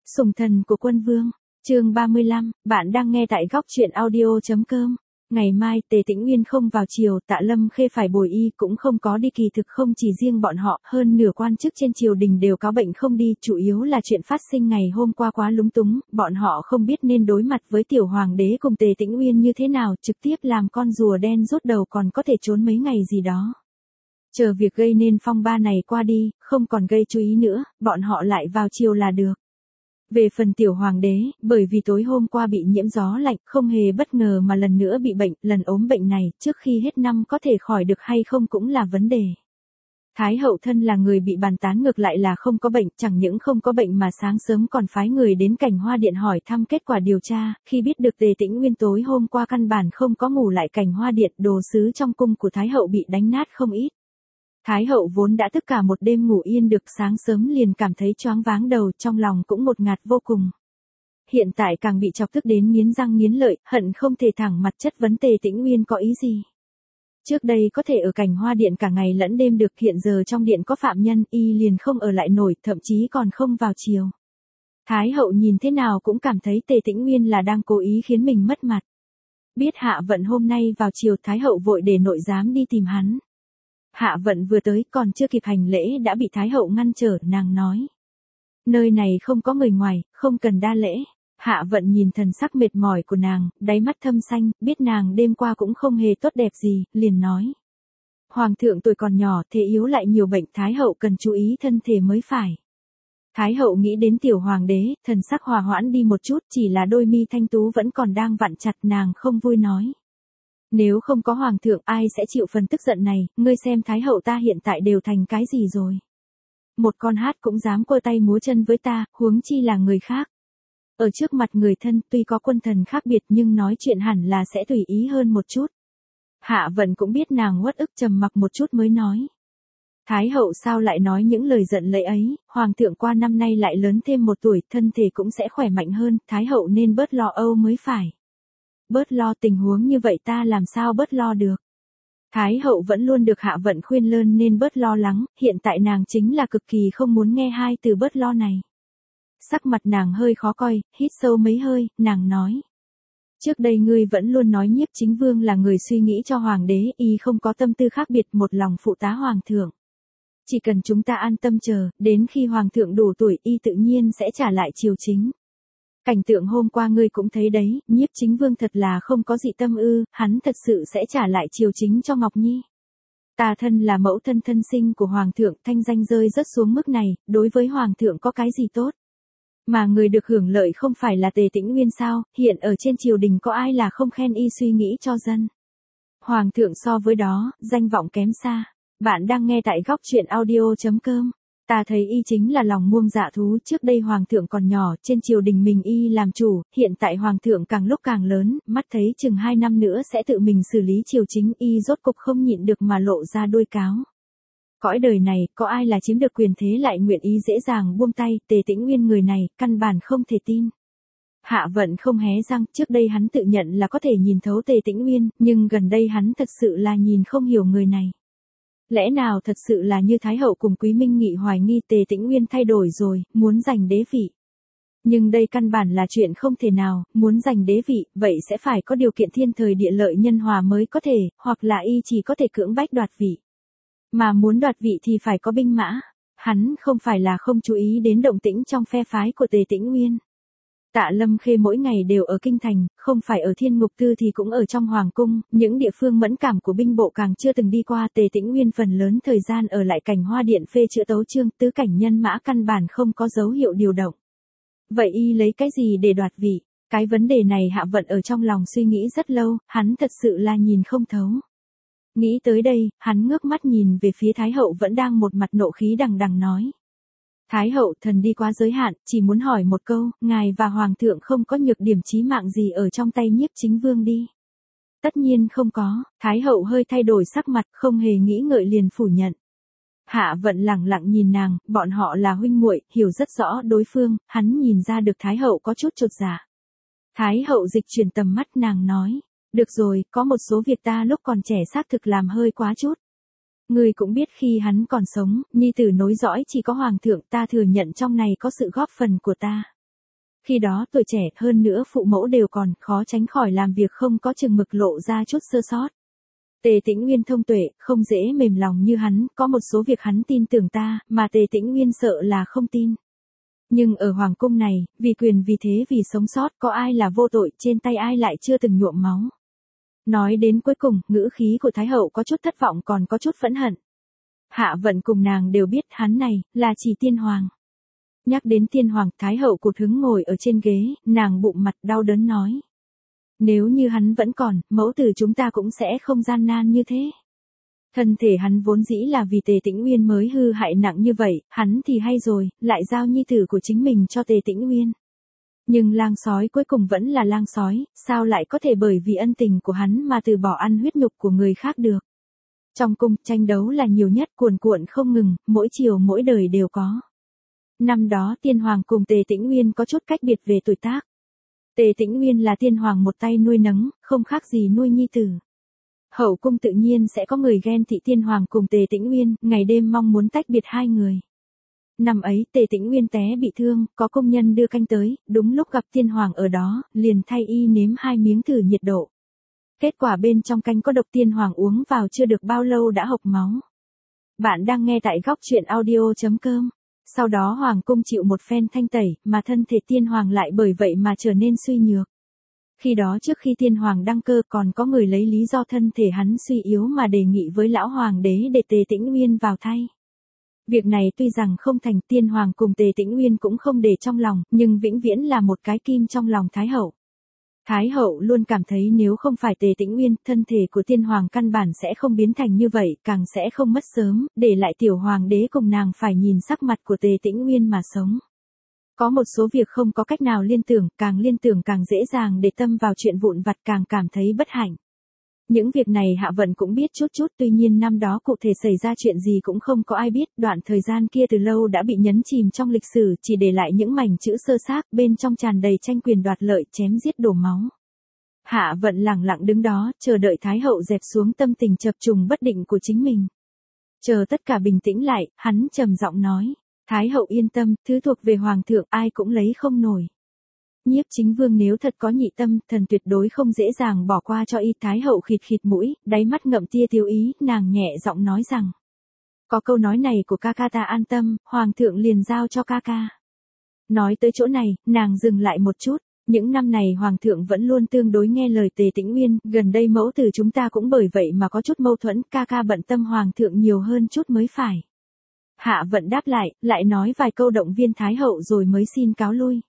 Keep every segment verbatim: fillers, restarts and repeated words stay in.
Sủng thần của quân vương, chương ba mươi lăm, bạn đang nghe tại góc truyện audio.com. Ngày mai Tề Tĩnh Uyên không vào triều, Tạ Lâm Khê phải bồi y cũng không có đi, kỳ thực không chỉ riêng bọn họ, hơn nửa quan chức trên triều đình đều cáo bệnh không đi, chủ yếu là chuyện phát sinh ngày hôm qua quá lúng túng, bọn họ không biết nên đối mặt với tiểu hoàng đế cùng Tề Tĩnh Uyên như thế nào, trực tiếp làm con rùa đen rút đầu còn có thể trốn mấy ngày gì đó. Chờ việc gây nên phong ba này qua đi, không còn gây chú ý nữa, bọn họ lại vào triều là được. Về phần tiểu hoàng đế, bởi vì tối hôm qua bị nhiễm gió lạnh, không hề bất ngờ mà lần nữa bị bệnh, lần ốm bệnh này, trước khi hết năm có thể khỏi được hay không cũng là vấn đề. Thái hậu thân là người bị bàn tán, ngược lại là không có bệnh, chẳng những không có bệnh mà sáng sớm còn phái người đến Cảnh Hoa Điện hỏi thăm kết quả điều tra, khi biết được Tề Tĩnh Uyên tối hôm qua căn bản không có ngủ lại Cảnh Hoa Điện, đồ sứ trong cung của Thái hậu bị đánh nát không ít. Thái hậu vốn đã tức cả một đêm ngủ yên được, sáng sớm liền cảm thấy choáng váng đầu, trong lòng cũng một ngạt vô cùng. Hiện tại càng bị chọc tức đến nghiến răng nghiến lợi, hận không thể thẳng mặt chất vấn Tề Tĩnh Uyên có ý gì. Trước đây có thể ở Cảnh Hoa Điện cả ngày lẫn đêm được, hiện giờ trong điện có phạm nhân, y liền không ở lại nổi, thậm chí còn không vào triều. Thái hậu nhìn thế nào cũng cảm thấy Tề Tĩnh Uyên là đang cố ý khiến mình mất mặt. Biết Hạ Vận hôm nay vào triều, Thái hậu vội để nội giám đi tìm hắn. Hạ Vận vừa tới còn chưa kịp hành lễ đã bị Thái hậu ngăn trở, nàng nói. Nơi này không có người ngoài, không cần đa lễ. Hạ Vận nhìn thần sắc mệt mỏi của nàng, đáy mắt thâm xanh, biết nàng đêm qua cũng không hề tốt đẹp gì, liền nói. Hoàng thượng tuổi còn nhỏ, thể yếu lại nhiều bệnh, Thái hậu cần chú ý thân thể mới phải. Thái hậu nghĩ đến tiểu hoàng đế, thần sắc hòa hoãn đi một chút, chỉ là đôi mi thanh tú vẫn còn đang vặn chặt, nàng không vui nói. Nếu không có hoàng thượng, ai sẽ chịu phần tức giận này, ngươi xem thái hậu ta hiện tại đều thành cái gì rồi. Một con hát cũng dám quơ tay múa chân với ta, huống chi là người khác. Ở trước mặt người thân, tuy có quân thần khác biệt nhưng nói chuyện hẳn là sẽ tùy ý hơn một chút. Hạ Vận cũng biết nàng uất ức, trầm mặc một chút mới nói. Thái hậu sao lại nói những lời giận lẫy ấy, hoàng thượng qua năm nay lại lớn thêm một tuổi, thân thể cũng sẽ khỏe mạnh hơn, thái hậu nên bớt lo âu mới phải. Bớt lo, tình huống như vậy ta làm sao bớt lo được. Thái hậu vẫn luôn được Hạ Vận khuyên lơn nên bớt lo lắng, hiện tại nàng chính là cực kỳ không muốn nghe hai từ bớt lo này. Sắc mặt nàng hơi khó coi, hít sâu mấy hơi, nàng nói. Trước đây ngươi vẫn luôn nói Nhiếp Chính Vương là người suy nghĩ cho hoàng đế, y không có tâm tư khác biệt, một lòng phụ tá hoàng thượng. Chỉ cần chúng ta an tâm chờ, đến khi hoàng thượng đủ tuổi y tự nhiên sẽ trả lại triều chính. Cảnh tượng hôm qua ngươi cũng thấy đấy, Nhiếp Chính Vương thật là không có dị tâm ư, hắn thật sự sẽ trả lại triều chính cho Ngọc Nhi. Ta thân là mẫu thân thân sinh của hoàng thượng, thanh danh rơi rất xuống mức này, đối với hoàng thượng có cái gì tốt. Mà người được hưởng lợi không phải là Tề Tĩnh Uyên sao, hiện ở trên triều đình có ai là không khen y suy nghĩ cho dân. Hoàng thượng so với đó, danh vọng kém xa. Bạn đang nghe tại góc truyện audio.com. Ta thấy y chính là lòng muông dạ thú, trước đây hoàng thượng còn nhỏ, trên triều đình mình y làm chủ, hiện tại hoàng thượng càng lúc càng lớn, mắt thấy chừng hai năm nữa sẽ tự mình xử lý triều chính, y rốt cục không nhịn được mà lộ ra đuôi cáo. Cõi đời này, có ai là chiếm được quyền thế lại nguyện ý dễ dàng buông tay, Tề Tĩnh Uyên người này, căn bản không thể tin. Hạ Vận không hé răng, trước đây hắn tự nhận là có thể nhìn thấu Tề Tĩnh Uyên, nhưng gần đây hắn thật sự là nhìn không hiểu người này. Lẽ nào thật sự là như Thái hậu cùng Quý Minh Nghị hoài nghi Tề Tĩnh Uyên thay đổi rồi, muốn giành đế vị. Nhưng đây căn bản là chuyện không thể nào, muốn giành đế vị, vậy sẽ phải có điều kiện thiên thời địa lợi nhân hòa mới có thể, hoặc là y chỉ có thể cưỡng bách đoạt vị. Mà muốn đoạt vị thì phải có binh mã, hắn không phải là không chú ý đến động tĩnh trong phe phái của Tề Tĩnh Uyên. Tạ Lâm Khê mỗi ngày đều ở kinh thành, không phải ở Thiên Ngục Tư thì cũng ở trong hoàng cung, những địa phương mẫn cảm của binh bộ càng chưa từng đi qua. Tề Tĩnh Uyên phần lớn thời gian ở lại Cảnh Hoa Điện phê chữa tấu chương, tứ cảnh nhân mã căn bản không có dấu hiệu điều động. Vậy y lấy cái gì để đoạt vị? Cái vấn đề này Hạ Vận ở trong lòng suy nghĩ rất lâu, hắn thật sự là nhìn không thấu. Nghĩ tới đây, hắn ngước mắt nhìn về phía Thái hậu vẫn đang một mặt nộ khí đằng đằng nói. Thái hậu, thần đi quá giới hạn, chỉ muốn hỏi một câu, ngài và hoàng thượng không có nhược điểm chí mạng gì ở trong tay Nhiếp Chính Vương đi. Tất nhiên không có, Thái hậu hơi thay đổi sắc mặt, không hề nghĩ ngợi liền phủ nhận. Hạ Vận lẳng lặng nhìn nàng, bọn họ là huynh muội, hiểu rất rõ đối phương, hắn nhìn ra được Thái hậu có chút chột dạ. Thái hậu dịch chuyển tầm mắt, nàng nói, được rồi, có một số việc ta lúc còn trẻ xác thực làm hơi quá chút. Ngươi cũng biết khi hắn còn sống, nhi tử nối dõi chỉ có hoàng thượng, ta thừa nhận trong này có sự góp phần của ta. Khi đó tuổi trẻ hơn nữa phụ mẫu đều còn, khó tránh khỏi làm việc không có chừng mực lộ ra chút sơ sót. Tề Tĩnh Nguyên thông tuệ, không dễ mềm lòng như hắn, có một số việc hắn tin tưởng ta, mà Tề Tĩnh Nguyên sợ là không tin. Nhưng ở hoàng cung này, vì quyền vì thế vì sống sót, có ai là vô tội, trên tay ai lại chưa từng nhuộm máu. Nói đến cuối cùng, ngữ khí của Thái hậu có chút thất vọng còn có chút phẫn hận. Hạ Vận cùng nàng đều biết hắn này, là chỉ tiên hoàng. Nhắc đến tiên hoàng, Thái hậu cụt hứng ngồi ở trên ghế, nàng bụng mặt đau đớn nói. Nếu như hắn vẫn còn, mẫu tử chúng ta cũng sẽ không gian nan như thế. Thân thể hắn vốn dĩ là vì Tề Tĩnh Nguyên mới hư hại nặng như vậy, hắn thì hay rồi, lại giao nhi tử của chính mình cho Tề Tĩnh Nguyên. Nhưng lang sói cuối cùng vẫn là lang sói, sao lại có thể bởi vì ân tình của hắn mà từ bỏ ăn huyết nhục của người khác được. Trong cung, tranh đấu là nhiều nhất, cuồn cuộn không ngừng, mỗi chiều mỗi đời đều có. Năm đó tiên hoàng cùng Tề Tĩnh Nguyên có chút cách biệt về tuổi tác. Tề Tĩnh Nguyên là tiên hoàng một tay nuôi nấng, không khác gì nuôi nhi tử. Hậu cung tự nhiên sẽ có người ghen tị tiên hoàng cùng Tề Tĩnh Nguyên, ngày đêm mong muốn tách biệt hai người. Năm ấy Tề Tĩnh Nguyên té bị thương, có công nhân đưa canh tới, đúng lúc gặp tiên hoàng ở đó, liền thay y nếm hai miếng thử nhiệt độ. Kết quả bên trong canh có độc, tiên hoàng uống vào chưa được bao lâu đã hộc máu. Bạn đang nghe tại góc truyện audio chấm com. Sau đó hoàng cung chịu một phen thanh tẩy, mà thân thể tiên hoàng lại bởi vậy mà trở nên suy nhược. Khi đó trước khi tiên hoàng đăng cơ còn có người lấy lý do thân thể hắn suy yếu mà đề nghị với lão hoàng đế để Tề Tĩnh Nguyên vào thay. Việc này tuy rằng không thành, tiên hoàng cùng Tề Tĩnh Nguyên cũng không để trong lòng, nhưng vĩnh viễn là một cái kim trong lòng Thái hậu. Thái hậu luôn cảm thấy nếu không phải Tề Tĩnh Nguyên, thân thể của tiên hoàng căn bản sẽ không biến thành như vậy, càng sẽ không mất sớm, để lại tiểu hoàng đế cùng nàng phải nhìn sắc mặt của Tề Tĩnh Nguyên mà sống. Có một số việc không có cách nào liên tưởng, càng liên tưởng càng dễ dàng để tâm vào chuyện vụn vặt, càng cảm thấy bất hạnh. Những việc này Hạ Vận cũng biết chút chút, tuy nhiên năm đó cụ thể xảy ra chuyện gì cũng không có ai biết, đoạn thời gian kia từ lâu đã bị nhấn chìm trong lịch sử, chỉ để lại những mảnh chữ sơ xác, bên trong tràn đầy tranh quyền đoạt lợi, chém giết đổ máu. Hạ Vận lẳng lặng đứng đó, chờ đợi Thái hậu dẹp xuống tâm tình chập trùng bất định của chính mình. Chờ tất cả bình tĩnh lại, hắn trầm giọng nói, Thái hậu yên tâm, thứ thuộc về hoàng thượng ai cũng lấy không nổi. Nhiếp Chính Vương nếu thật có nhị tâm, thần tuyệt đối không dễ dàng bỏ qua cho y. Thái hậu khịt khịt mũi, đáy mắt ngậm tia tiêu ý, nàng nhẹ giọng nói rằng. Có câu nói này của ca ca ta an tâm, hoàng thượng liền giao cho ca ca. Nói tới chỗ này, nàng dừng lại một chút. Những năm này hoàng thượng vẫn luôn tương đối nghe lời Tề Tĩnh Nguyên, gần đây mẫu tử chúng ta cũng bởi vậy mà có chút mâu thuẫn, ca ca bận tâm hoàng thượng nhiều hơn chút mới phải. Hạ Vận đáp lại, lại nói vài câu động viên Thái hậu rồi mới xin cáo lui.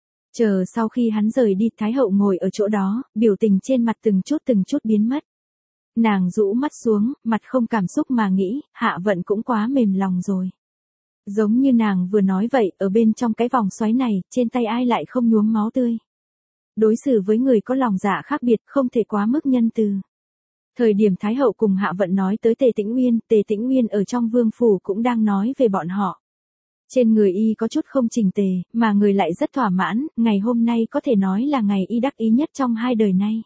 Chờ sau khi hắn rời đi, Thái hậu ngồi ở chỗ đó, biểu tình trên mặt từng chút từng chút biến mất. Nàng rũ mắt xuống, mặt không cảm xúc mà nghĩ, Hạ Vận cũng quá mềm lòng rồi. Giống như nàng vừa nói vậy, ở bên trong cái vòng xoáy này, trên tay ai lại không nhuốm máu tươi. Đối xử với người có lòng dạ khác biệt, không thể quá mức nhân từ. Thời điểm Thái hậu cùng Hạ Vận nói tới Tề Tĩnh Nguyên, Tề Tĩnh Nguyên ở trong vương phủ cũng đang nói về bọn họ. Trên người y có chút không chỉnh tề, mà người lại rất thỏa mãn, ngày hôm nay có thể nói là ngày y đắc ý nhất trong hai đời nay.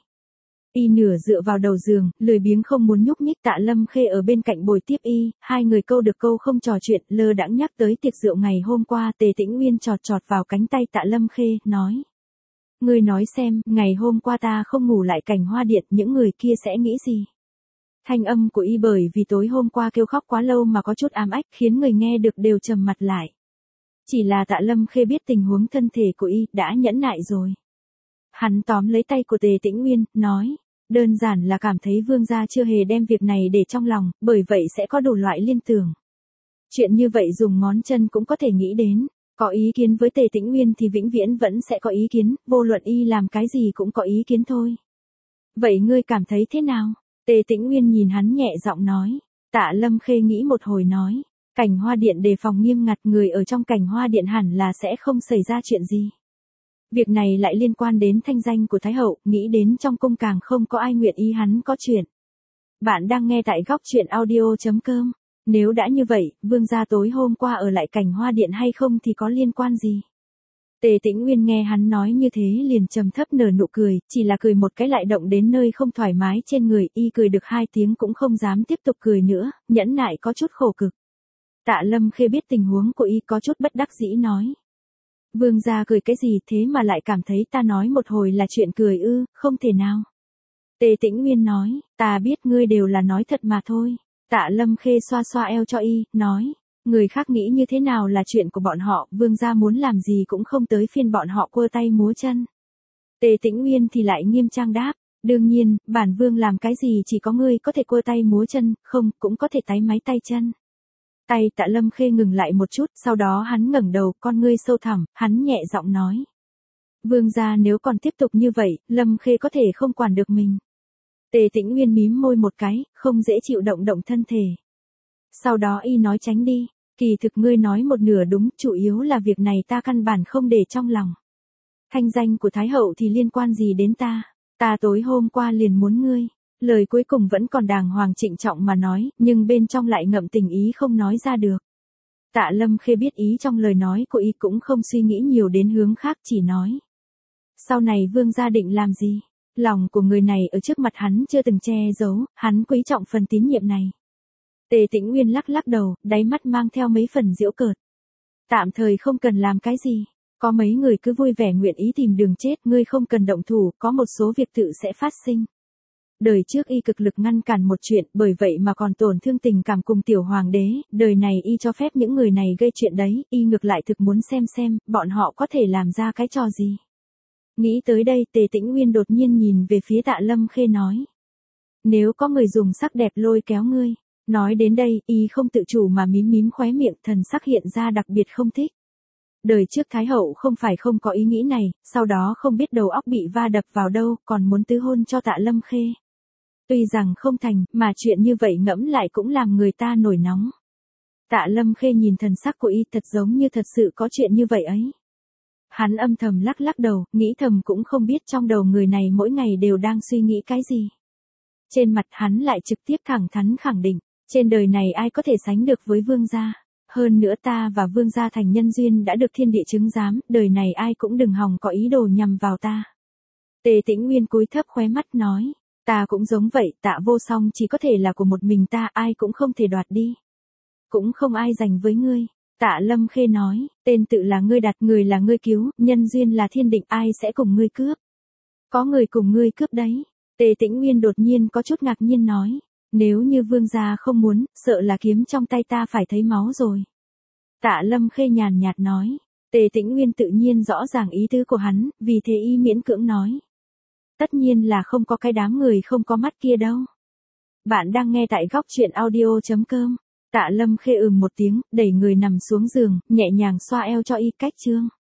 Y nửa dựa vào đầu giường, lười biếng không muốn nhúc nhích. Tạ Lâm Khê ở bên cạnh bồi tiếp y, hai người câu được câu không trò chuyện, lơ đãng nhắc tới tiệc rượu ngày hôm qua. Tề Tĩnh Nguyên chọt chọt vào cánh tay Tạ Lâm Khê, nói. Ngươi nói xem, ngày hôm qua ta không ngủ lại Cảnh Hoa Điện, những người kia sẽ nghĩ gì? Thanh âm của y bởi vì tối hôm qua kêu khóc quá lâu mà có chút ám ách, khiến người nghe được đều trầm mặt lại. Chỉ là Tạ Lâm Khê biết tình huống thân thể của y, đã nhẫn nại rồi. Hắn tóm lấy tay của Tề Tĩnh Nguyên, nói, đơn giản là cảm thấy vương gia chưa hề đem việc này để trong lòng, bởi vậy sẽ có đủ loại liên tưởng. Chuyện như vậy dùng ngón chân cũng có thể nghĩ đến, có ý kiến với Tề Tĩnh Nguyên thì vĩnh viễn vẫn sẽ có ý kiến, vô luận y làm cái gì cũng có ý kiến thôi. Vậy ngươi cảm thấy thế nào? Tề Tĩnh Nguyên nhìn hắn nhẹ giọng nói. Tạ Lâm Khê nghĩ một hồi nói. Cảnh Hoa Điện đề phòng nghiêm ngặt, người ở trong Cảnh Hoa Điện hẳn là sẽ không xảy ra chuyện gì. Việc này lại liên quan đến thanh danh của Thái hậu, nghĩ đến trong cung càng không có ai nguyện ý hắn có chuyện. Bạn đang nghe tại góc truyện audio chấm com. Nếu đã như vậy, vương gia tối hôm qua ở lại Cảnh Hoa Điện hay không thì có liên quan gì? Tề Tĩnh Nguyên nghe hắn nói như thế liền trầm thấp nở nụ cười, chỉ là cười một cái lại động đến nơi không thoải mái trên người, y cười được hai tiếng cũng không dám tiếp tục cười nữa, nhẫn nại có chút khổ cực. Tạ Lâm Khê biết tình huống của y có chút bất đắc dĩ nói. Vương gia cười cái gì thế mà lại cảm thấy ta nói một hồi là chuyện cười ư, không thể nào. Tề Tĩnh Nguyên nói, ta biết ngươi đều là nói thật mà thôi. Tạ Lâm Khê xoa xoa eo cho y, nói, người khác nghĩ như thế nào là chuyện của bọn họ, vương gia muốn làm gì cũng không tới phiên bọn họ quơ tay múa chân. Tề Tĩnh Nguyên thì lại nghiêm trang đáp, đương nhiên, bản vương làm cái gì chỉ có ngươi có thể quơ tay múa chân, không, cũng có thể táy máy tay chân. Tay Tạ Lâm Khê ngừng lại một chút, sau đó hắn ngẩng đầu, con ngươi sâu thẳm, hắn nhẹ giọng nói. Vương gia nếu còn tiếp tục như vậy, Lâm Khê có thể không quản được mình. Tề Tĩnh Nguyên mím môi một cái, không dễ chịu động động thân thể. Sau đó y nói tránh đi, kỳ thực ngươi nói một nửa đúng, chủ yếu là việc này ta căn bản không để trong lòng. Thanh danh của Thái Hậu thì liên quan gì đến ta, ta tối hôm qua liền muốn ngươi. Lời cuối cùng vẫn còn đàng hoàng trịnh trọng mà nói, nhưng bên trong lại ngậm tình ý không nói ra được. Tạ Lâm Khê biết ý trong lời nói của y cũng không suy nghĩ nhiều đến hướng khác, chỉ nói. Sau này vương gia định làm gì? Lòng của người này ở trước mặt hắn chưa từng che giấu, hắn quý trọng phần tín nhiệm này. Tề Tĩnh Nguyên lắc lắc đầu, đáy mắt mang theo mấy phần giễu cợt. Tạm thời không cần làm cái gì. Có mấy người cứ vui vẻ nguyện ý tìm đường chết, ngươi không cần động thủ, có một số việc tự sẽ phát sinh. Đời trước y cực lực ngăn cản một chuyện, bởi vậy mà còn tổn thương tình cảm cùng tiểu hoàng đế, đời này y cho phép những người này gây chuyện đấy, y ngược lại thực muốn xem xem, bọn họ có thể làm ra cái trò gì. Nghĩ tới đây, Tề Tĩnh Nguyên đột nhiên nhìn về phía Tạ Lâm Khê nói. Nếu có người dùng sắc đẹp lôi kéo ngươi, nói đến đây, y không tự chủ mà mím mím khóe miệng, thần sắc hiện ra đặc biệt không thích. Đời trước Thái Hậu không phải không có ý nghĩ này, sau đó không biết đầu óc bị va đập vào đâu, còn muốn tứ hôn cho Tạ Lâm Khê. Tuy rằng không thành, mà chuyện như vậy ngẫm lại cũng làm người ta nổi nóng. Tạ Lâm Khê nhìn thần sắc của y thật giống như thật sự có chuyện như vậy ấy. Hắn âm thầm lắc lắc đầu, nghĩ thầm cũng không biết trong đầu người này mỗi ngày đều đang suy nghĩ cái gì. Trên mặt hắn lại trực tiếp thẳng thắn khẳng định, trên đời này ai có thể sánh được với vương gia. Hơn nữa ta và vương gia thành nhân duyên đã được thiên địa chứng giám, đời này ai cũng đừng hòng có ý đồ nhằm vào ta. Tề Tĩnh Nguyên cúi thấp khóe mắt nói, ta cũng giống vậy, Tạ Vô Song chỉ có thể là của một mình ta, ai cũng không thể đoạt đi. Cũng không ai giành với ngươi. Tạ Lâm Khê nói, tên tự là ngươi đặt, người là ngươi cứu, nhân duyên là thiên định, ai sẽ cùng ngươi cướp. Có người cùng ngươi cướp đấy. Tề Tĩnh Nguyên đột nhiên có chút ngạc nhiên nói, nếu như vương gia không muốn, sợ là kiếm trong tay ta phải thấy máu rồi. Tạ Lâm Khê nhàn nhạt nói, Tề Tĩnh Nguyên tự nhiên rõ ràng ý tứ của hắn, vì thế y miễn cưỡng nói. Tất nhiên là không có cái đám người không có mắt kia đâu. Bạn đang nghe tại góc truyện audio chấm com. Tạ Lâm Khê ừm một tiếng, đẩy người nằm xuống giường, nhẹ nhàng xoa eo cho y, cách chương.